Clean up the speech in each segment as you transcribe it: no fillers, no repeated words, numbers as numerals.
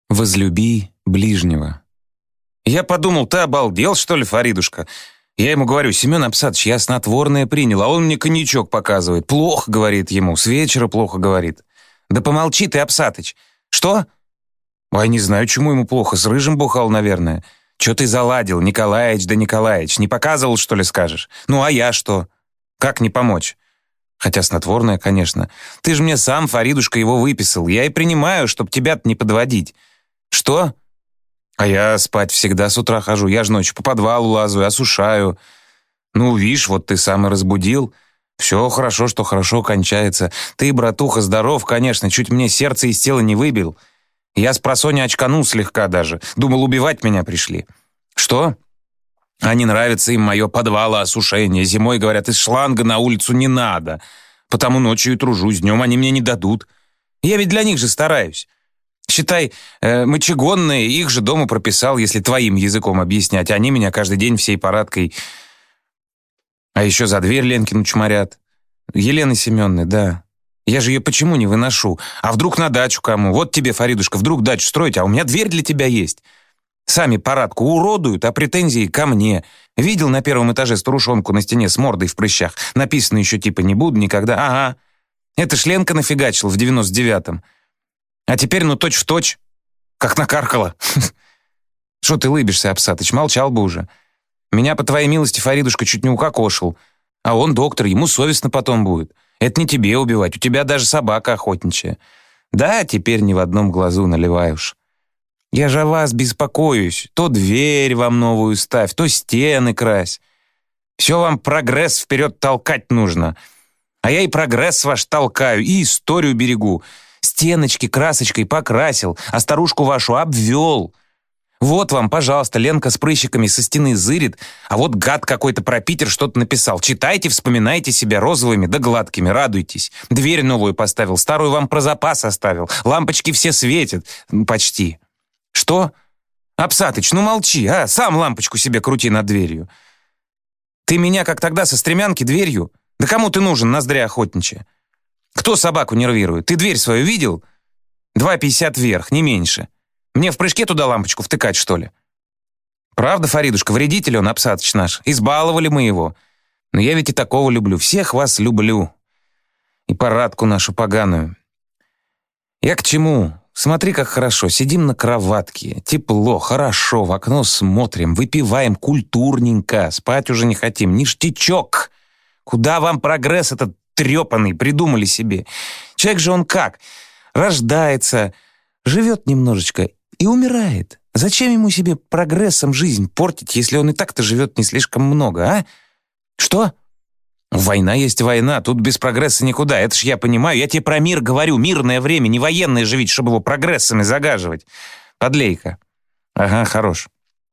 Возлюби ближнего. Я подумал, ты обалдел, что ли, Фаридушка? Я ему говорю: Семен Апсатович, я снотворное принял, а он мне коньячок показывает. Плохо, говорит ему, с вечера плохо, говорит. Да помолчи ты, Апсатыч. Что? Ой, не знаю, чему ему плохо, с рыжим бухал, наверное. Че ты заладил, Николаич да Николаич, не показывал, что ли, скажешь? Ну, а я что? Как не помочь? Хотя снотворное, конечно. Ты же мне сам, Фаридушка, его выписал. Я и принимаю, чтоб тебя-то не подводить. Что? А я спать всегда с утра хожу. Я же ночью по подвалу лазаю, осушаю. Ну, видишь, вот ты сам и разбудил. Все хорошо, что хорошо кончается. Ты, братуха, здоров, конечно, чуть мне сердце из тела не выбил. Я с просонья очканул слегка даже. Думал, убивать меня пришли. Что? А не нравится им мое подвалоосушение. Зимой, говорят, из шланга на улицу не надо. Потому ночью и тружусь, днем они мне не дадут. Я ведь для них же стараюсь. Считай, мочегонные, их же дома прописал, если твоим языком объяснять. Они меня каждый день всей парадкой. А еще за дверь Ленкину чморят. Елены Семеновны, да. Я же ее почему не выношу? А вдруг на дачу кому? Вот тебе, Фаридушка, вдруг дачу строить, а у меня дверь для тебя есть. Сами парадку уродуют, а претензии ко мне. Видел на первом этаже старушонку на стене с мордой в прыщах? Написано еще типа «не буду никогда». Ага. Это ж Ленка нафигачила в 99-м. А теперь ну точь-в-точь, как накаркала. Что ты лыбишься, Апсатыч, молчал бы уже. Меня, по твоей милости, Фаридушка чуть не укокошил. А он доктор, ему совестно потом будет. Это не тебе убивать, у тебя даже собака охотничья. Да, теперь ни в одном глазу наливаешь. Я же о вас беспокоюсь. То дверь вам новую ставь, то стены крась. Все вам прогресс вперед толкать нужно. А я и прогресс ваш толкаю, и историю берегу. Стеночки красочкой покрасил, а старушку вашу обвел. Вот вам, пожалуйста, Ленка с прыщиками со стены зырит, а вот гад какой-то про Питер что-то написал. Читайте, вспоминайте себя розовыми да гладкими, радуйтесь. Дверь новую поставил, старую вам про запас оставил. Лампочки все светят. Почти. Что? Апсатыч, ну молчи, а? Сам лампочку себе крути над дверью. Ты меня, как тогда, со стремянки дверью? Да кому ты нужен, ноздря охотничья? Кто собаку нервирует? Ты дверь свою видел? 2,50 вверх, не меньше. Мне в прыжке туда лампочку втыкать, что ли? Правда, Фаридушка, вредитель он, Апсатыч наш. Избаловали мы его. Но я ведь и такого люблю. Всех вас люблю. И парадку нашу поганую. Я к чему? Смотри, как хорошо. Сидим на кроватке. Тепло, хорошо. В окно смотрим, выпиваем культурненько. Спать уже не хотим. Ништячок. Куда вам прогресс этот трепанный придумали себе? Человек же он как? Рождается, живет немножечко и умирает. Зачем ему себе прогрессом жизнь портить, если он и так-то живет не слишком много, а? Что? Война есть война, тут без прогресса никуда. Это ж я понимаю, я тебе про мир говорю. Мирное время, не военное же ведь, чтобы его прогрессами загаживать. Подлей-ка. Ага, хорош.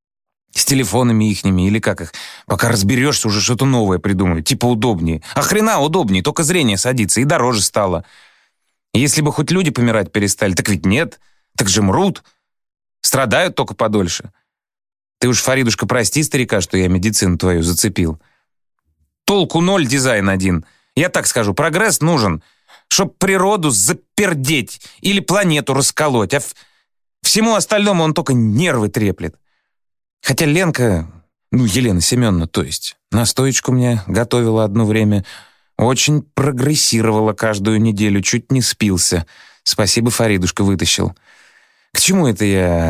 С телефонами ихними или как их. Пока разберешься, уже что-то новое придумали. Типа удобнее. А хрена удобнее, только зрение садится и дороже стало. Если бы хоть люди помирать перестали, так ведь нет. Так же мрут. Страдают только подольше. Ты уж, Фаридушка, прости старика, что я медицину твою зацепил. Толку ноль, дизайн один. Я так скажу, прогресс нужен, чтоб природу запердеть или планету расколоть, а всему остальному он только нервы треплет. Хотя Ленка, ну, Елена Семеновна, то есть, настоечку мне готовила одно время, очень прогрессировала каждую неделю, чуть не спился. Спасибо, Фаридушка, вытащил. К чему это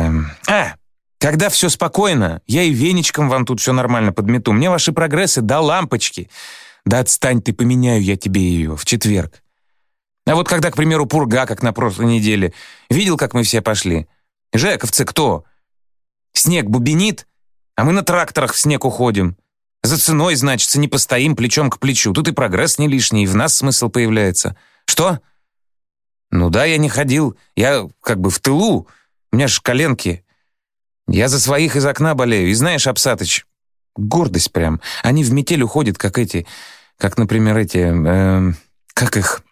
я? Когда все спокойно, я и веничком вам тут все нормально подмету. Мне ваши прогрессы до лампочки. Да отстань ты, поменяю я тебе ее в четверг. А вот когда, к примеру, пурга, как на прошлой неделе, видел, как мы все пошли? Жековцы кто? Снег бубенит, а мы на тракторах в снег уходим. За ценой, значит, не постоим плечом к плечу. Тут и прогресс не лишний, и в нас смысл появляется. Что? Ну да, я не ходил. Я как бы в тылу. У меня ж коленки. Я за своих из окна болею. И знаешь, Апсатыч, гордость прям. Они в метель уходят, как эти... Как, например, эти... как их...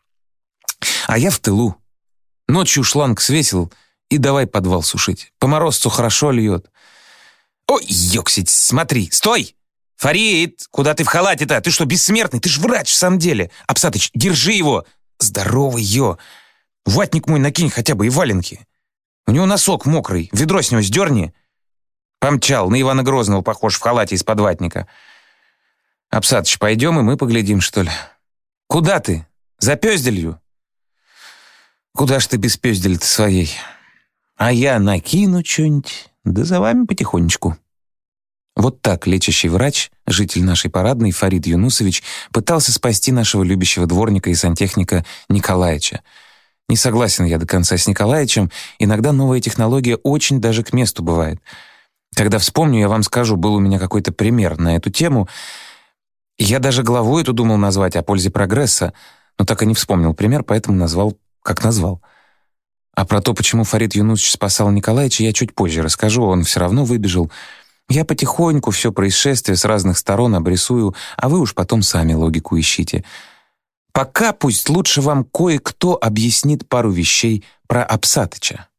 А я в тылу. Ночью шланг свесил и давай подвал сушить. По морозцу хорошо льет. Ой, ёксить, смотри, стой! Фарид, куда ты в халате-то? Ты что, бессмертный? Ты ж врач в самом деле. Апсатыч, держи его. Здоровый, ё. Ватник мой накинь хотя бы и валенки. У него носок мокрый, ведро с него сдерни. Помчал, на Ивана Грозного похож в халате из-под ватника. Апсатыч, пойдем, и мы поглядим, что ли. Куда ты? За пёзделью? Куда ж ты без пёздели-то своей? А я накину что-нибудь, да за вами потихонечку. Вот так лечащий врач, житель нашей парадной, Фарид Юнусович, пытался спасти нашего любящего дворника и сантехника Николаича. Не согласен я до конца с Николаичем, иногда новая технология очень даже к месту бывает. Когда вспомню, я вам скажу, был у меня какой-то пример на эту тему. Я даже главу эту думал назвать о пользе прогресса, но так и не вспомнил пример, поэтому назвал, как назвал. А про то, почему Фарид Юнусович спасал Николаича, я чуть позже расскажу, он все равно выбежал. Я потихоньку все происшествие с разных сторон обрисую, а вы уж потом сами логику ищите. Пока пусть лучше вам кое-кто объяснит пару вещей про Апсатыча.